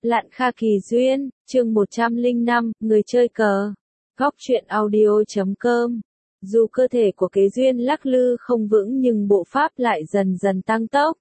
Lạn Kha Kỳ Duyên, chương 105, người chơi cờ. Góc truyện audio.com. Dù cơ thể của Kế Duyên lắc lư không vững nhưng bộ pháp lại dần dần tăng tốc.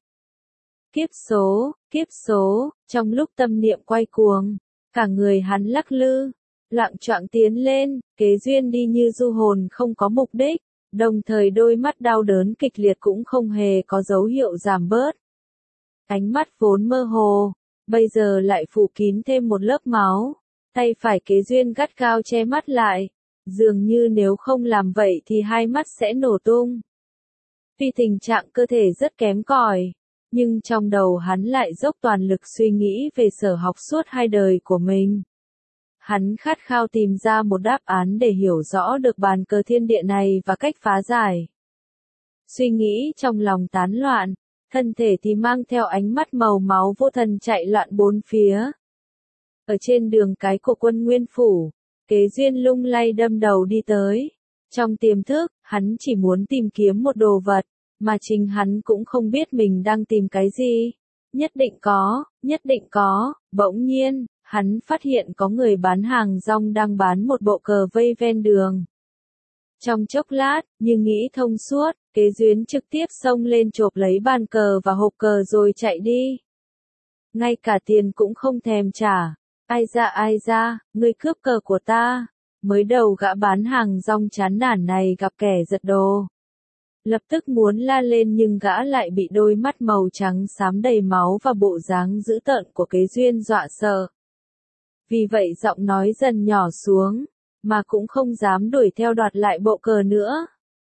Kiếp số, trong lúc tâm niệm quay cuồng, cả người hắn lắc lư, loạng choạng tiến lên, Kế Duyên đi như du hồn không có mục đích, đồng thời đôi mắt đau đớn kịch liệt cũng không hề có dấu hiệu giảm bớt. Ánh mắt vốn mơ hồ, bây giờ lại phủ kín thêm một lớp máu, tay phải Kế Duyên gắt gao che mắt lại, dường như nếu không làm vậy thì hai mắt sẽ nổ tung. Tuy tình trạng cơ thể rất kém cỏi, nhưng trong đầu hắn lại dốc toàn lực suy nghĩ về sở học suốt hai đời của mình. Hắn khát khao tìm ra một đáp án để hiểu rõ được bàn cờ thiên địa này và cách phá giải. Suy nghĩ trong lòng tán loạn, thân thể thì mang theo ánh mắt màu máu vô thần chạy loạn bốn phía. Ở trên đường cái của Quân Nguyên Phủ, Kế Duyên lung lay đâm đầu đi tới. Trong tiềm thức, hắn chỉ muốn tìm kiếm một đồ vật, mà chính hắn cũng không biết mình đang tìm cái gì. Nhất định có, bỗng nhiên, hắn phát hiện có người bán hàng rong đang bán một bộ cờ vây ven đường. Trong chốc lát, như nghĩ thông suốt, Kế Duyên trực tiếp xông lên chộp lấy bàn cờ và hộp cờ rồi chạy đi. Ngay cả tiền cũng không thèm trả. Ai ra, ngươi cướp cờ của ta. Mới đầu gã bán hàng rong chán nản này gặp kẻ giật đồ. Lập tức muốn la lên nhưng gã lại bị đôi mắt màu trắng xám đầy máu và bộ dáng dữ tợn của Kế Duyên dọa sợ. Vì vậy giọng nói dần nhỏ xuống, mà cũng không dám đuổi theo đoạt lại bộ cờ nữa.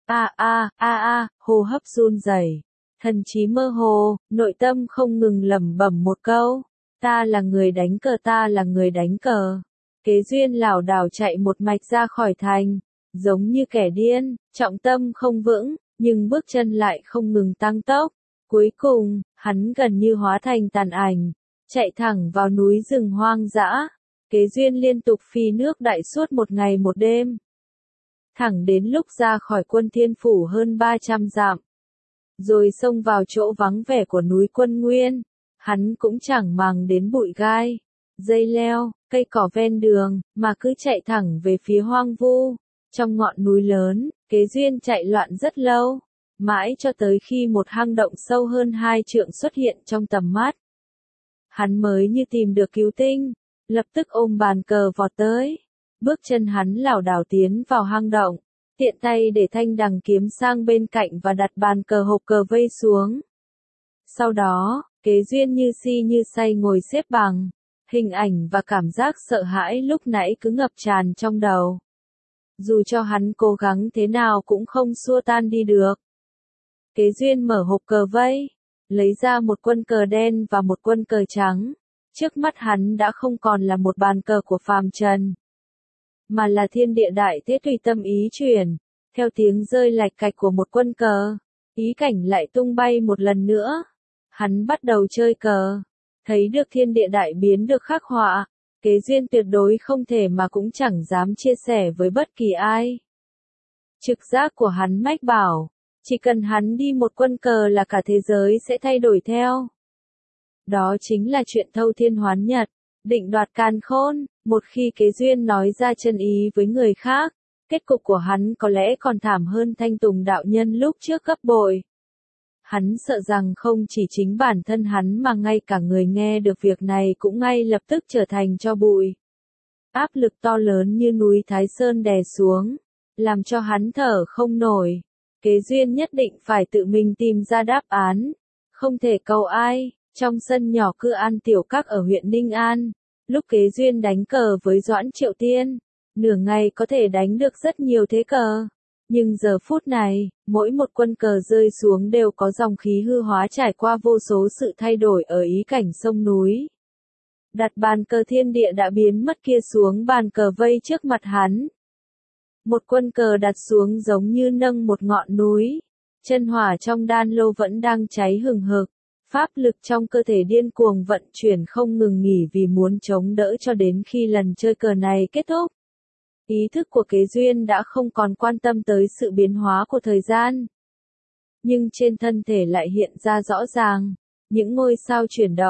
Hô hấp run rẩy, thần trí mơ hồ, nội tâm không ngừng lẩm bẩm một câu. Ta là người đánh cờ. Kế Duyên lảo đảo chạy một mạch ra khỏi thành, giống như kẻ điên, trọng tâm không vững, nhưng bước chân lại không ngừng tăng tốc. Cuối cùng, hắn gần như hóa thành tàn ảnh, chạy thẳng vào núi rừng hoang dã. Kế Duyên liên tục phi nước đại suốt một ngày một đêm. Thẳng đến lúc ra khỏi Quân Thiên Phủ hơn 300 dặm. Rồi xông vào chỗ vắng vẻ của núi Quân Nguyên. Hắn cũng chẳng màng đến bụi gai, dây leo, cây cỏ ven đường, mà cứ chạy thẳng về phía hoang vu. Trong ngọn núi lớn, Kế Duyên chạy loạn rất lâu, mãi cho tới khi một hang động sâu hơn 2 trượng xuất hiện trong tầm mắt. Hắn mới như tìm được cứu tinh, lập tức ôm bàn cờ vọt tới. Bước chân hắn lảo đảo tiến vào hang động, tiện tay để thanh đằng kiếm sang bên cạnh và đặt bàn cờ hộp cờ vây xuống. Sau đó, Kế Duyên như si như say ngồi xếp bằng, hình ảnh và cảm giác sợ hãi lúc nãy cứ ngập tràn trong đầu. Dù cho hắn cố gắng thế nào cũng không xua tan đi được. Kế Duyên mở hộp cờ vây, lấy ra một quân cờ đen và một quân cờ trắng. Trước mắt hắn đã không còn là một bàn cờ của phàm trần, mà là thiên địa đại thế tùy tâm ý chuyển. Theo tiếng rơi lạch cạch của một quân cờ, ý cảnh lại tung bay một lần nữa. Hắn bắt đầu chơi cờ, thấy được thiên địa đại biến được khắc họa, Kế Duyên tuyệt đối không thể mà cũng chẳng dám chia sẻ với bất kỳ ai. Trực giác của hắn mách bảo, chỉ cần hắn đi một quân cờ là cả thế giới sẽ thay đổi theo. Đó chính là chuyện thâu thiên hoán nhật, định đoạt càn khôn. Một khi Kế Duyên nói ra chân ý với người khác, kết cục của hắn có lẽ còn thảm hơn Thanh Tùng đạo nhân lúc trước gấp bội. Hắn sợ rằng không chỉ chính bản thân hắn mà ngay cả người nghe được việc này cũng ngay lập tức trở thành tro bụi. Áp lực to lớn như núi Thái Sơn đè xuống, làm cho hắn thở không nổi. Kế Duyên nhất định phải tự mình tìm ra đáp án, không thể cầu ai. Trong sân nhỏ Cư An Tiểu Các ở huyện Ninh An, lúc Kế Duyên đánh cờ với Doãn Triệu Tiên, nửa ngày có thể đánh được rất nhiều thế cờ. Nhưng giờ phút này, mỗi một quân cờ rơi xuống đều có dòng khí hư hóa trải qua vô số sự thay đổi ở ý cảnh sông núi. Đặt bàn cờ thiên địa đã biến mất kia xuống bàn cờ vây trước mặt hắn. Một quân cờ đặt xuống giống như nâng một ngọn núi. Chân hỏa trong đan lô vẫn đang cháy hừng hực. Pháp lực trong cơ thể điên cuồng vận chuyển không ngừng nghỉ vì muốn chống đỡ cho đến khi lần chơi cờ này kết thúc. Ý thức của Kế Duyên đã không còn quan tâm tới sự biến hóa của thời gian. Nhưng trên thân thể lại hiện ra rõ ràng, những ngôi sao chuyển động,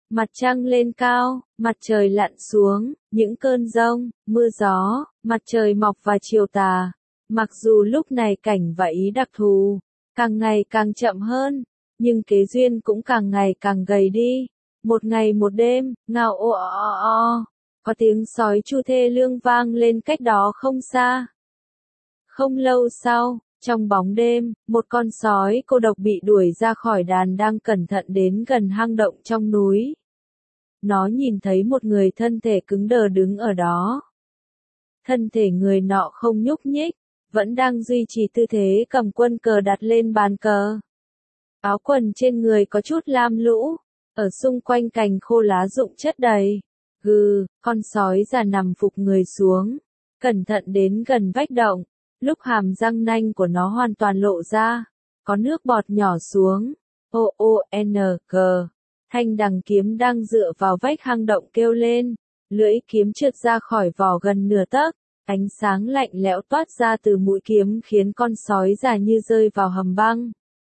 Mặt trăng lên cao, mặt trời lặn xuống, những cơn giông, mưa gió, mặt trời mọc và chiều tà. Mặc dù lúc này cảnh và ý đặc thù, càng ngày càng chậm hơn, nhưng Kế Duyên cũng càng ngày càng gầy đi. Một ngày một đêm, ngao ô o o, có tiếng sói chu thê lương vang lên cách đó không xa. Không lâu sau, trong bóng đêm, một con sói cô độc bị đuổi ra khỏi đàn đang cẩn thận đến gần hang động trong núi. Nó nhìn thấy một người thân thể cứng đờ đứng ở đó. Thân thể người nọ không nhúc nhích, vẫn đang duy trì tư thế cầm quân cờ đặt lên bàn cờ. Áo quần trên người có chút lam lũ, ở xung quanh cành khô lá rụng chất đầy. Gừ, con sói già nằm phục người xuống, cẩn thận đến gần vách động. Lúc hàm răng nanh của nó hoàn toàn lộ ra, có nước bọt nhỏ xuống. O-O-N-G. Thanh đằng kiếm đang dựa vào vách hang động kêu lên, lưỡi kiếm trượt ra khỏi vỏ gần nửa tấc, ánh sáng lạnh lẽo toát ra từ mũi kiếm khiến con sói già như rơi vào hầm băng.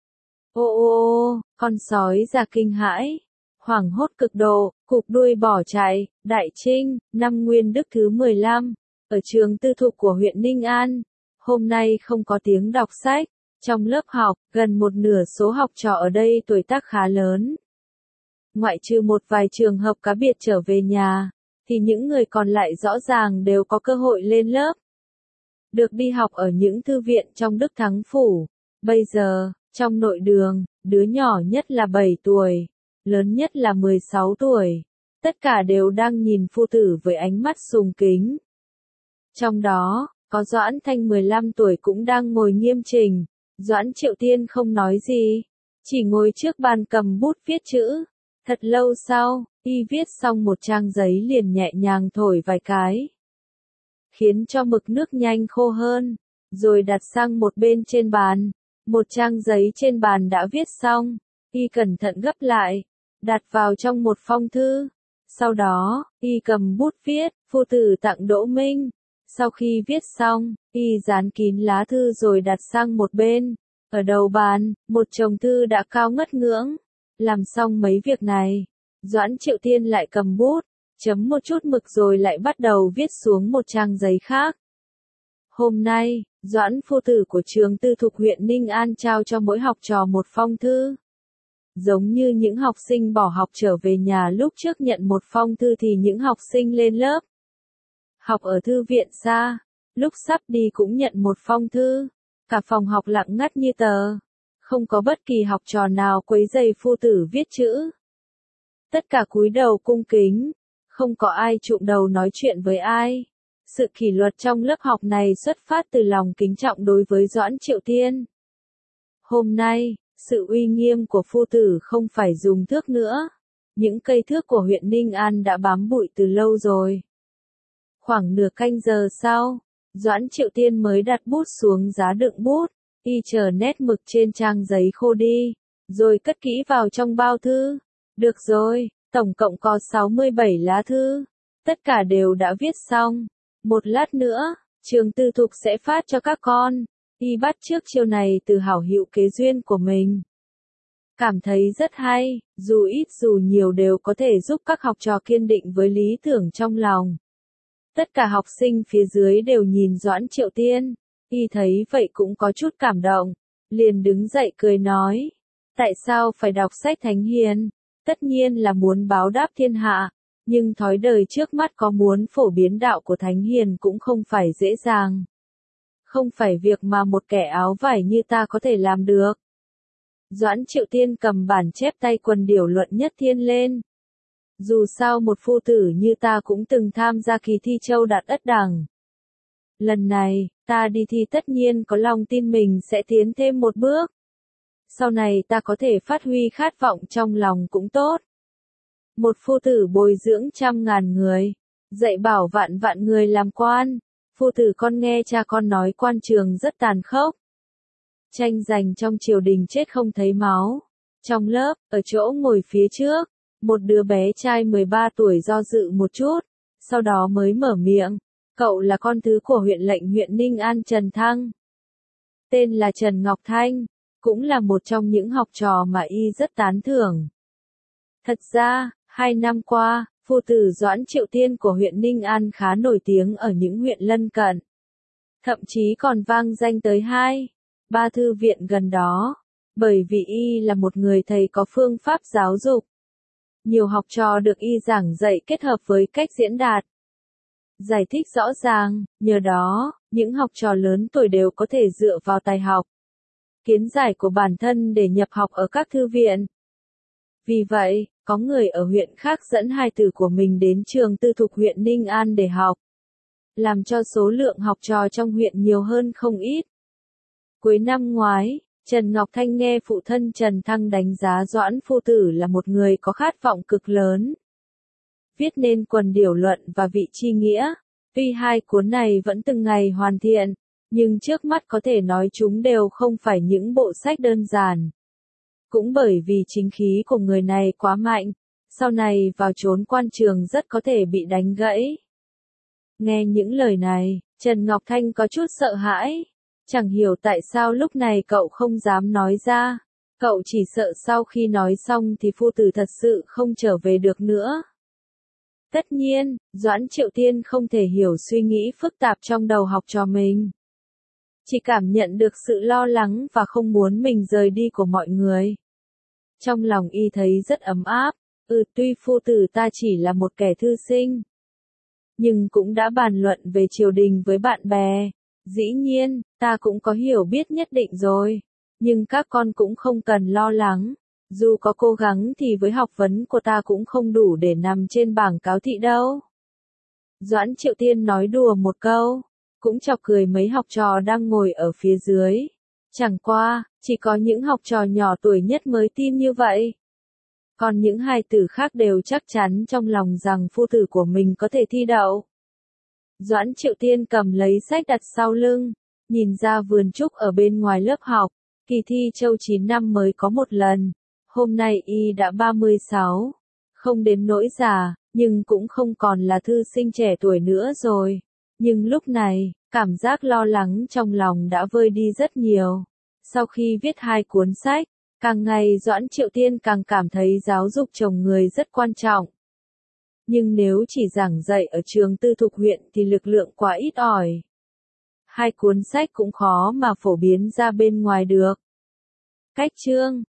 Ô, con sói già kinh hãi, hoảng hốt cực độ, cụp đuôi bỏ chạy. Đại Trinh, năm Nguyên Đức thứ 15, ở trường tư thục của huyện Ninh An. Hôm nay không có tiếng đọc sách, trong lớp học, gần một nửa số học trò ở đây tuổi tác khá lớn. Ngoại trừ một vài trường hợp cá biệt trở về nhà, thì những người còn lại rõ ràng đều có cơ hội lên lớp. Được đi học ở những thư viện trong Đức Thắng Phủ. Bây giờ, trong nội đường, đứa nhỏ nhất là 7 tuổi, lớn nhất là 16 tuổi. Tất cả đều đang nhìn phu tử với ánh mắt sùng kính. Trong đó, có Doãn Thanh 15 tuổi cũng đang ngồi nghiêm chỉnh. Doãn Triệu Tiên không nói gì, chỉ ngồi trước bàn cầm bút viết chữ. Thật lâu sau, y viết xong một trang giấy liền nhẹ nhàng thổi vài cái, khiến cho mực nước nhanh khô hơn, rồi đặt sang một bên trên bàn. Một trang giấy trên bàn đã viết xong, y cẩn thận gấp lại, đặt vào trong một phong thư. Sau đó, y cầm bút viết, phu tử tặng Đỗ Minh. Sau khi viết xong, y dán kín lá thư rồi đặt sang một bên. Ở đầu bàn, một chồng thư đã cao ngất ngưỡng. Làm xong mấy việc này, Doãn Triệu Tiên lại cầm bút, chấm một chút mực rồi lại bắt đầu viết xuống một trang giấy khác. Hôm nay, Doãn phu tử của trường tư thục huyện Ninh An trao cho mỗi học trò một phong thư. Giống như những học sinh bỏ học trở về nhà lúc trước nhận một phong thư thì những học sinh lên lớp học ở thư viện xa, lúc sắp đi cũng nhận một phong thư. Cả phòng học lặng ngắt như tờ, không có bất kỳ học trò nào quấy rầy phu tử viết chữ. Tất cả cúi đầu cung kính, không có ai chụm đầu nói chuyện với ai. Sự kỷ luật trong lớp học này xuất phát từ lòng kính trọng đối với Doãn Triệu Tiên. Hôm nay, sự uy nghiêm của phu tử không phải dùng thước nữa. Những cây thước của huyện Ninh An đã bám bụi từ lâu rồi. Khoảng nửa canh giờ sau, Doãn Triệu Tiên mới đặt bút xuống giá đựng bút, y chờ nét mực trên trang giấy khô đi, rồi cất kỹ vào trong bao thư. Được rồi, tổng cộng có 67 lá thư. Tất cả đều đã viết xong. Một lát nữa, trường tư thục sẽ phát cho các con. Y bắt chước chiêu này từ hảo hữu Kế Duyên của mình. Cảm thấy rất hay, dù ít dù nhiều đều có thể giúp các học trò kiên định với lý tưởng trong lòng. Tất cả học sinh phía dưới đều nhìn Doãn Triệu Tiên. Y thấy vậy cũng có chút cảm động, liền đứng dậy cười nói. Tại sao phải đọc sách thánh hiền? Tất nhiên là muốn báo đáp thiên hạ, nhưng thói đời trước mắt có muốn phổ biến đạo của thánh hiền cũng không phải dễ dàng. Không phải việc mà một kẻ áo vải như ta có thể làm được. Doãn Triệu Tiên cầm bản chép tay Quần Điểu Luận Nhất Thiên lên. Dù sao một phu tử như ta cũng từng tham gia kỳ thi Châu Đạt Ất Đẳng. Lần này, ta đi thi tất nhiên có lòng tin mình sẽ tiến thêm một bước. Sau này ta có thể phát huy khát vọng trong lòng cũng tốt. Một phu tử bồi dưỡng 100.000 người, dạy bảo vạn vạn người làm quan. Phu tử con nghe cha con nói quan trường rất tàn khốc. Tranh giành trong triều đình chết không thấy máu. Trong lớp, ở chỗ ngồi phía trước, một đứa bé trai 13 tuổi do dự một chút, sau đó mới mở miệng. Cậu là con thứ của huyện lệnh huyện Ninh An Trần Thăng. Tên là Trần Ngọc Thanh, cũng là một trong những học trò mà y rất tán thưởng. Thật ra, 2 năm qua, phu tử Doãn Triệu Tiên của huyện Ninh An khá nổi tiếng ở những huyện lân cận. Thậm chí còn vang danh tới 2, 3 thư viện gần đó, bởi vì y là một người thầy có phương pháp giáo dục. Nhiều học trò được y giảng dạy kết hợp với cách diễn đạt, giải thích rõ ràng, nhờ đó, những học trò lớn tuổi đều có thể dựa vào tài học, kiến giải của bản thân để nhập học ở các thư viện. Vì vậy, có người ở huyện khác dẫn hài tử của mình đến trường tư thục huyện Ninh An để học, làm cho số lượng học trò trong huyện nhiều hơn không ít. Cuối năm ngoái, Trần Ngọc Thanh nghe phụ thân Trần Thăng đánh giá Doãn phu tử là một người có khát vọng cực lớn, viết nên Quần Điểu Luận và Vị Chi Nghĩa. Tuy 2 cuốn này vẫn từng ngày hoàn thiện, nhưng trước mắt có thể nói chúng đều không phải những bộ sách đơn giản. Cũng bởi vì chính khí của người này quá mạnh, sau này vào chốn quan trường rất có thể bị đánh gãy. Nghe những lời này, Trần Ngọc Thanh có chút sợ hãi. Chẳng hiểu tại sao lúc này cậu không dám nói ra. Cậu chỉ sợ sau khi nói xong thì phu tử thật sự không trở về được nữa. Tất nhiên, Doãn Triệu Tiên không thể hiểu suy nghĩ phức tạp trong đầu học trò mình. Chỉ cảm nhận được sự lo lắng và không muốn mình rời đi của mọi người. Trong lòng y thấy rất ấm áp. Tuy phu tử ta chỉ là một kẻ thư sinh, nhưng cũng đã bàn luận về triều đình với bạn bè. Dĩ nhiên, ta cũng có hiểu biết nhất định rồi. Nhưng các con cũng không cần lo lắng. Dù có cố gắng thì với học vấn của ta cũng không đủ để nằm trên bảng cáo thị đâu. Doãn Triệu Tiên nói đùa một câu, cũng chọc cười mấy học trò đang ngồi ở phía dưới. Chẳng qua, chỉ có những học trò nhỏ tuổi nhất mới tin như vậy. Còn những hài tử khác đều chắc chắn trong lòng rằng phu tử của mình có thể thi đậu. Doãn Triệu Tiên cầm lấy sách đặt sau lưng, nhìn ra vườn trúc ở bên ngoài lớp học. Kỳ thi Châu 9 năm mới có một lần. Hôm nay y đã 36. Không đến nỗi già, nhưng cũng không còn là thư sinh trẻ tuổi nữa rồi. Nhưng lúc này, cảm giác lo lắng trong lòng đã vơi đi rất nhiều. Sau khi viết 2 cuốn sách, càng ngày Doãn Triệu Tiên càng cảm thấy giáo dục chồng người rất quan trọng. Nhưng nếu chỉ giảng dạy ở trường tư thục huyện thì lực lượng quá ít ỏi. 2 cuốn sách cũng khó mà phổ biến ra bên ngoài được. Cách chương